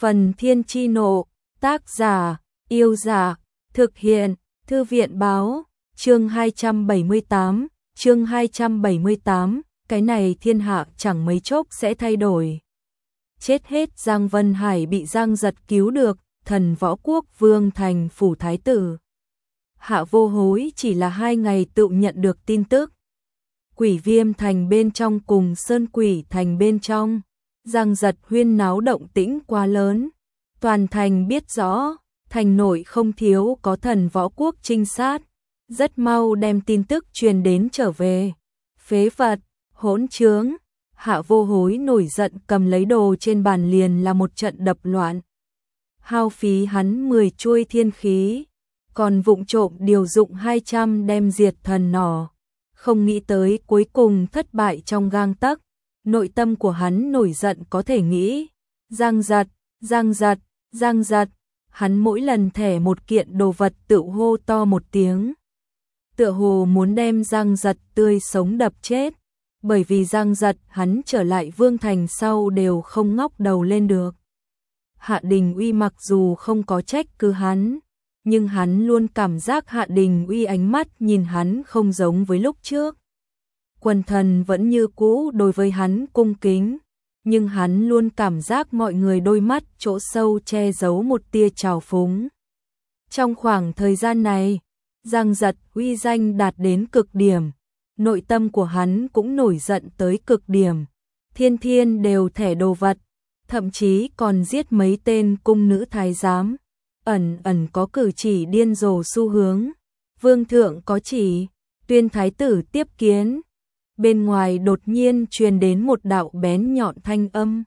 Phần Thiên Chi Nộ, tác giả, Yêu Dạ, thực hiện, Thư viện Báo, chương 278, cái này thiên hạ chẳng mấy chốc sẽ thay đổi. Chết hết Giang Vân Hải bị Giang Giật cứu được, Thần Võ Quốc Vương thành phủ thái tử. Hạ Vô Hối chỉ là 2 ngày tự nhận được tin tức. Quỷ Viêm thành bên trong cùng Sơn Quỷ thành bên trong, Giang Giật huyên náo động tĩnh quá lớn. Toàn thành biết rõ, thành nội không thiếu có Thần Võ Quốc trinh sát, rất mau đem tin tức truyền đến trở về. Phế vật, hỗn trướng, Hạ Vô Hối nổi giận cầm lấy đồ trên bàn liền là một trận đập loạn. Hao phí hắn 10 chuôi thiên khí, còn vụng trộm điều dụng 200 đem diệt thần nỏ. Không nghĩ tới cuối cùng thất bại trong gang tấc. Nội tâm của hắn nổi giận có thể nghĩ. Giang Giật, hắn mỗi lần thẻ một kiện đồ vật tự hô to một tiếng. Tựa hồ muốn đem Giang Giật tươi sống đập chết. Bởi vì Giang Giật hắn trở lại Vương Thành sau đều không ngóc đầu lên được. Hạ Đình Uy mặc dù không có trách cứ hắn, nhưng hắn luôn cảm giác Hạ Đình Uy ánh mắt nhìn hắn không giống với lúc trước. Quần thần vẫn như cũ đối với hắn cung kính, nhưng hắn luôn cảm giác mọi người đôi mắt chỗ sâu che giấu một tia trào phúng. Trong khoảng thời gian này, Giang Giật uy danh đạt đến cực điểm, nội tâm của hắn cũng nổi giận tới cực điểm. Thiên đều thẻ đồ vật, thậm chí còn giết mấy tên cung nữ thái giám, ẩn có cử chỉ điên rồ xu hướng. Vương thượng có chỉ, tuyên thái tử tiếp kiến. Bên ngoài đột nhiên truyền đến một đạo bén nhọn thanh âm.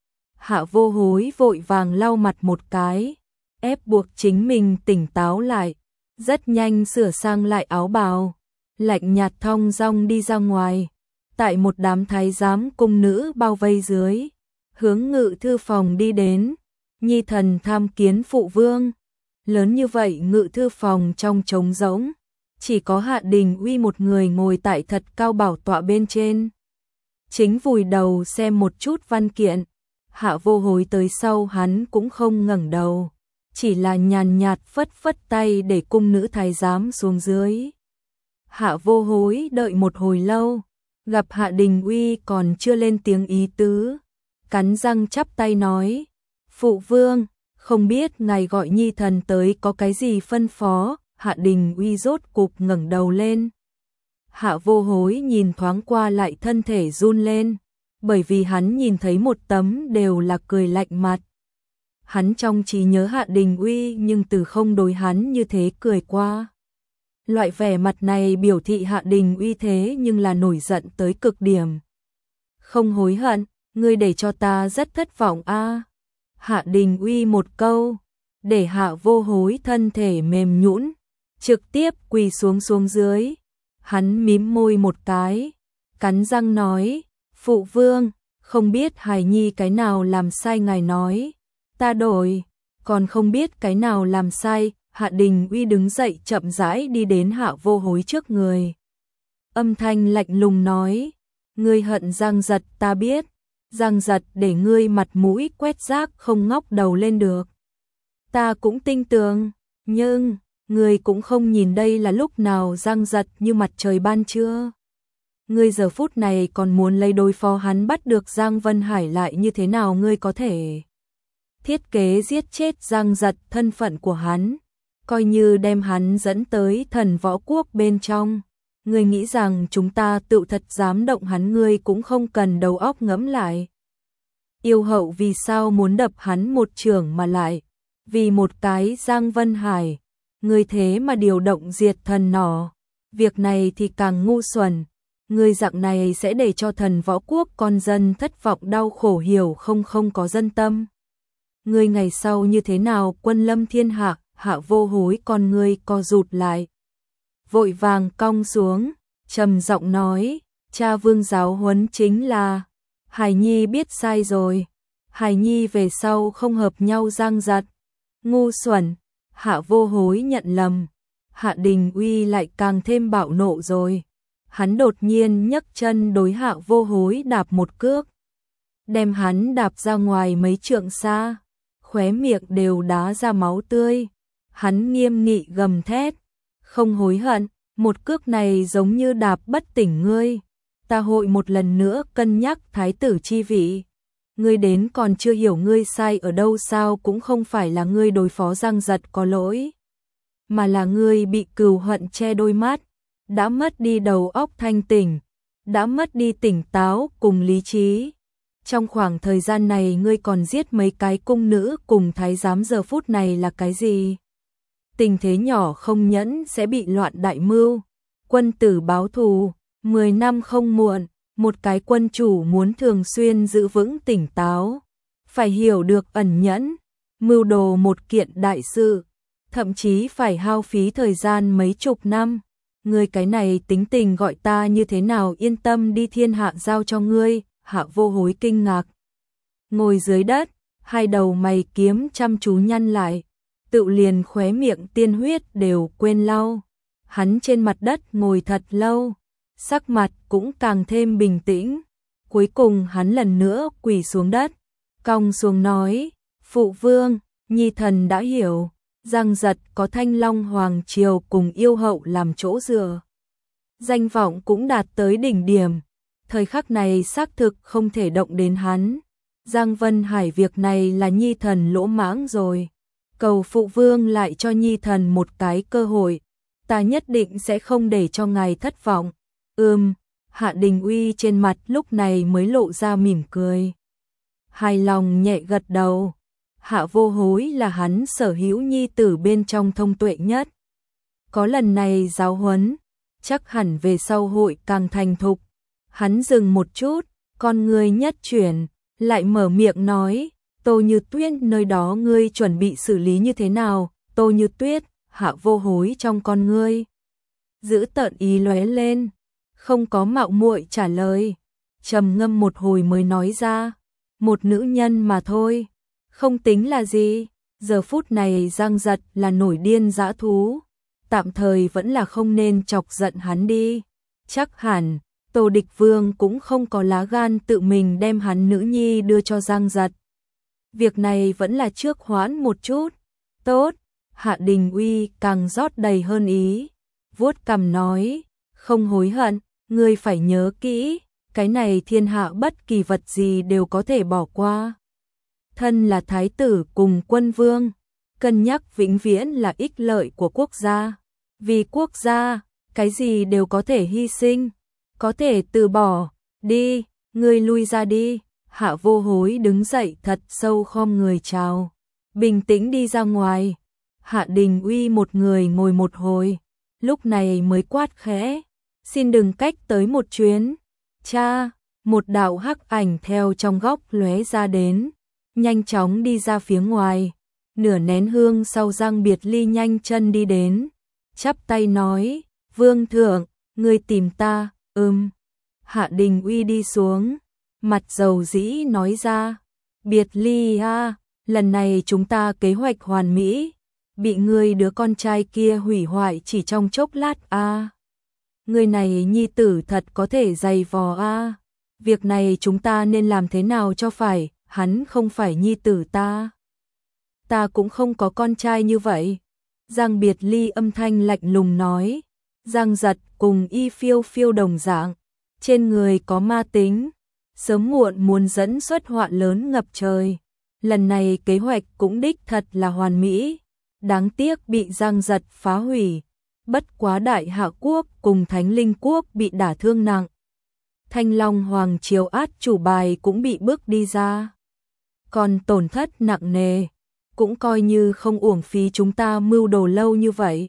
Hạ Vô Hối vội vàng lau mặt một cái, ép buộc chính mình tỉnh táo lại, rất nhanh sửa sang lại áo bào, lạnh nhạt thong dong đi ra ngoài, tại một đám thái giám cung nữ bao vây dưới, hướng ngự thư phòng đi đến. Nhi thần tham kiến phụ vương. Lớn như vậy ngự thư phòng trong trống rỗng, chỉ có Hạ Đình Uy một người ngồi tại thật cao bảo tọa bên trên, chính vùi đầu xem một chút văn kiện. Hạ Vô Hối tới sau hắn cũng không ngẩng đầu, chỉ là nhàn nhạt phất phất tay để cung nữ thái giám xuống dưới. Hạ Vô Hối đợi một hồi lâu, gặp Hạ Đình Uy còn chưa lên tiếng ý tứ, cắn răng chắp tay nói: phụ vương, không biết ngài gọi nhi thần tới có cái gì phân phó. Hạ Đình Uy rốt cục ngẩng đầu lên. Hạ Vô Hối nhìn thoáng qua lại thân thể run lên, bởi vì hắn nhìn thấy một tấm đều là cười lạnh mặt. Hắn trong trí nhớ Hạ Đình Uy nhưng từ không đối hắn như thế cười qua. Loại vẻ mặt này biểu thị Hạ Đình Uy thế nhưng là nổi giận tới cực điểm. Không hối hận, ngươi để cho ta rất thất vọng a. Hạ Đình Uy một câu, để Hạ Vô Hối thân thể mềm nhũn, trực tiếp quỳ xuống dưới. Hắn mím môi một cái, cắn răng nói: phụ vương, không biết hài nhi cái nào làm sai ngài nói, ta đổi. Còn không biết cái nào làm sai. Hạ Đình Uy đứng dậy chậm rãi đi đến Hạ Vô Hối trước người, âm thanh lạnh lùng nói: ngươi hận Giang Giật ta biết, Giang Giật để ngươi mặt mũi quét rác không ngóc đầu lên được, ta cũng tin tưởng, nhưng ngươi cũng không nhìn đây là lúc nào Giang Giật như mặt trời ban trưa. Ngươi giờ phút này còn muốn lấy đối phó hắn bắt được Giang Vân Hải lại như thế nào? Ngươi có thể thiết kế giết chết Giang Giật thân phận của hắn, coi như đem hắn dẫn tới Thần Võ Quốc bên trong. Ngươi nghĩ rằng chúng ta tự thật dám động hắn? Ngươi cũng không cần đầu óc ngẫm lại. Yêu hậu vì sao muốn đập hắn một chưởng mà lại vì một cái Giang Vân Hải? Ngươi thế mà điều động diệt thần nỏ, việc này thì càng ngu xuẩn. Ngươi dạng này sẽ để cho Thần Võ Quốc con dân thất vọng đau khổ, hiểu không có dân tâm. Ngươi ngày sau như thế nào quân lâm thiên hạ? Hạ Vô Hối con ngươi co rụt lại, vội vàng cong xuống, trầm giọng nói: cha vương giáo huấn chính là hài nhi biết sai rồi, hài nhi về sau không hợp nhau Giang Giật. Ngu xuẩn. Hạ Vô Hối nhận lầm. Hạ Đình Uy lại càng thêm bạo nộ rồi. Hắn đột nhiên nhấc chân đối Hạ Vô Hối đạp một cước, đem hắn đạp ra ngoài mấy trượng xa. khóe miệng đều đá ra máu tươi. Hắn nghiêm nghị gầm thét, không hối hận, một cước này giống như đạp bất tỉnh ngươi. Ta hội một lần nữa cân nhắc thái tử chi vị. Ngươi đến còn chưa hiểu ngươi sai ở đâu sao, cũng không phải là ngươi đối phó Giang Giật có lỗi, mà là ngươi bị cừu hận che đôi mắt, đã mất đi đầu óc thanh tỉnh, đã mất đi tỉnh táo cùng lý trí. Trong khoảng thời gian này ngươi còn giết mấy cái cung nữ cùng thái giám, giờ phút này là cái gì? Tình thế nhỏ không nhẫn sẽ bị loạn đại mưu. Quân tử báo thù, 10 năm không muộn. Một cái quân chủ muốn thường xuyên giữ vững tỉnh táo, phải hiểu được ẩn nhẫn, mưu đồ một kiện đại sự, thậm chí phải hao phí thời gian mấy chục năm. Ngươi cái này tính tình gọi ta như thế nào yên tâm đi thiên hạ giao cho ngươi. Hạ Vô Hối kinh ngạc, ngồi dưới đất, hai đầu mày kiếm chăm chú nhăn lại, tự liền khóe miệng tiên huyết đều quên lau. Hắn trên mặt đất ngồi thật lâu, sắc mặt cũng càng thêm bình tĩnh. Cuối cùng hắn lần nữa quỳ xuống đất, cong xuống nói, phụ vương, nhi thần đã hiểu. Giang Giật có Thanh Long Hoàng Triều cùng yêu hậu làm chỗ dựa, danh vọng cũng đạt tới đỉnh điểm. Thời khắc này xác thực không thể động đến hắn. Giang Vân Hải việc này là nhi thần lỗ mãng rồi. Cầu phụ vương lại cho nhi thần một cái cơ hội. Ta nhất định sẽ không để cho ngài thất vọng. Hạ Đình Uy trên mặt lúc này mới lộ ra mỉm cười. Hài lòng nhẹ gật đầu. Hạ Vô Hối là hắn sở hữu nhi tử bên trong thông tuệ nhất. Có lần này giáo huấn, chắc hẳn về sau hội càng thành thục. Hắn dừng một chút, con ngươi nhất chuyển, lại mở miệng nói, Tô Như Tuyết nơi đó ngươi chuẩn bị xử lý như thế nào? Tô Như Tuyết, Hạ Vô Hối trong con ngươi giữ tợn ý lóe lên, không có mạo muội trả lời, trầm ngâm một hồi mới nói ra, một nữ nhân mà thôi, không tính là gì. Giờ phút này Giang Giật là nổi điên dã thú, tạm thời vẫn là không nên chọc giận hắn đi. Chắc hẳn Tô Địch Vương cũng không có lá gan tự mình đem hắn nữ nhi đưa cho Giang Giật. Việc này vẫn là trước hoãn một chút. Tốt. Hạ Đình Uy càng rót đầy hơn ý, vuốt cằm nói, không hối hận, ngươi phải nhớ kỹ, cái này thiên hạ bất kỳ vật gì đều có thể bỏ qua. Thân là thái tử cùng quân vương, cân nhắc vĩnh viễn là ích lợi của quốc gia. Vì quốc gia, cái gì đều có thể hy sinh, có thể từ bỏ. Đi, ngươi lui ra đi. Hạ Vô Hối đứng dậy thật sâu khom người chào, bình tĩnh đi ra ngoài. Hạ Đình Uy một người ngồi một hồi, lúc này mới quát khẽ, xin đừng cách tới một chuyến. Cha, một đạo hắc ảnh theo trong góc lóe ra đến, nhanh chóng đi ra phía ngoài. Nửa nén hương sau Giang Biệt Ly nhanh chân đi đến, chắp tay nói, vương thượng, ngươi tìm ta. Hạ Đình Uy đi xuống, mặt dầu dĩ nói ra, Biệt Ly a, lần này chúng ta kế hoạch hoàn mỹ, bị ngươi đứa con trai kia hủy hoại chỉ trong chốc lát a. Người này nhi tử thật có thể dày vò a. Việc này chúng ta nên làm thế nào cho phải, hắn không phải nhi tử ta. Ta cũng không có con trai như vậy. Giang Biệt Ly âm thanh lạnh lùng nói. Giang Giật cùng Y Phiêu Phiêu đồng dạng, trên người có ma tính, sớm muộn muốn dẫn xuất họa lớn ngập trời. Lần này kế hoạch cũng đích thật là hoàn mỹ, đáng tiếc bị Giang Giật phá hủy. Bất quá Đại Hạ Quốc cùng Thánh Linh Quốc bị đả thương nặng. Thanh Long Hoàng Triều át chủ bài cũng bị bước đi ra. Còn tổn thất nặng nề, cũng coi như không uổng phí chúng ta mưu đồ lâu như vậy.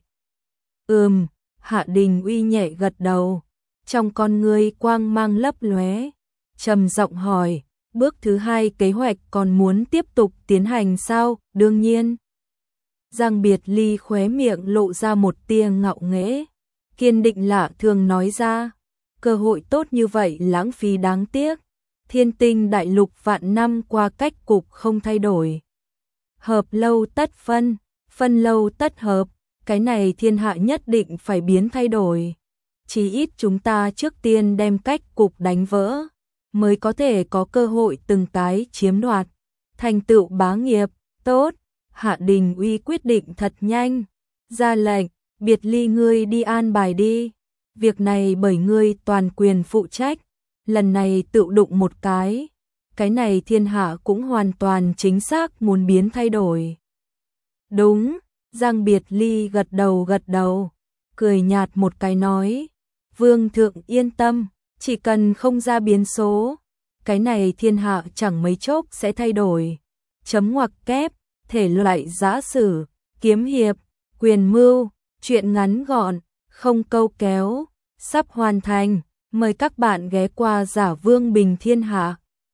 Hạ Đình Uy nhẹ gật đầu, trong con ngươi quang mang lấp lóe, trầm giọng hỏi, bước thứ 2 kế hoạch còn muốn tiếp tục tiến hành sao? Đương nhiên. Giang Biệt Ly khóe miệng lộ ra một tia ngạo nghễ, kiên định lạ thường nói ra, cơ hội tốt như vậy lãng phí đáng tiếc. Thiên Tinh đại lục vạn năm qua cách cục không thay đổi. Hợp lâu tất phân, phân lâu tất hợp, cái này thiên hạ nhất định phải biến thay đổi. Chỉ ít chúng ta trước tiên đem cách cục đánh vỡ, mới có thể có cơ hội từng cái chiếm đoạt, thành tựu bá nghiệp. Tốt, Hạ Đình Uy quyết định thật nhanh, ra lệnh, Biệt Ly ngươi đi an bài đi, việc này bởi ngươi toàn quyền phụ trách, lần này tự đụng một cái này thiên hạ cũng hoàn toàn chính xác muốn biến thay đổi. Đúng, Giang Biệt Ly gật đầu, cười nhạt một cái nói, Vương thượng yên tâm, chỉ cần không ra biến số, cái này thiên hạ chẳng mấy chốc sẽ thay đổi. Chấm ngoặc kép, thể loại giã sử, kiếm hiệp, quyền mưu, truyện ngắn gọn, không câu kéo, sắp hoàn thành, mời các bạn ghé qua Giả Vương Bình Thiên Hạ.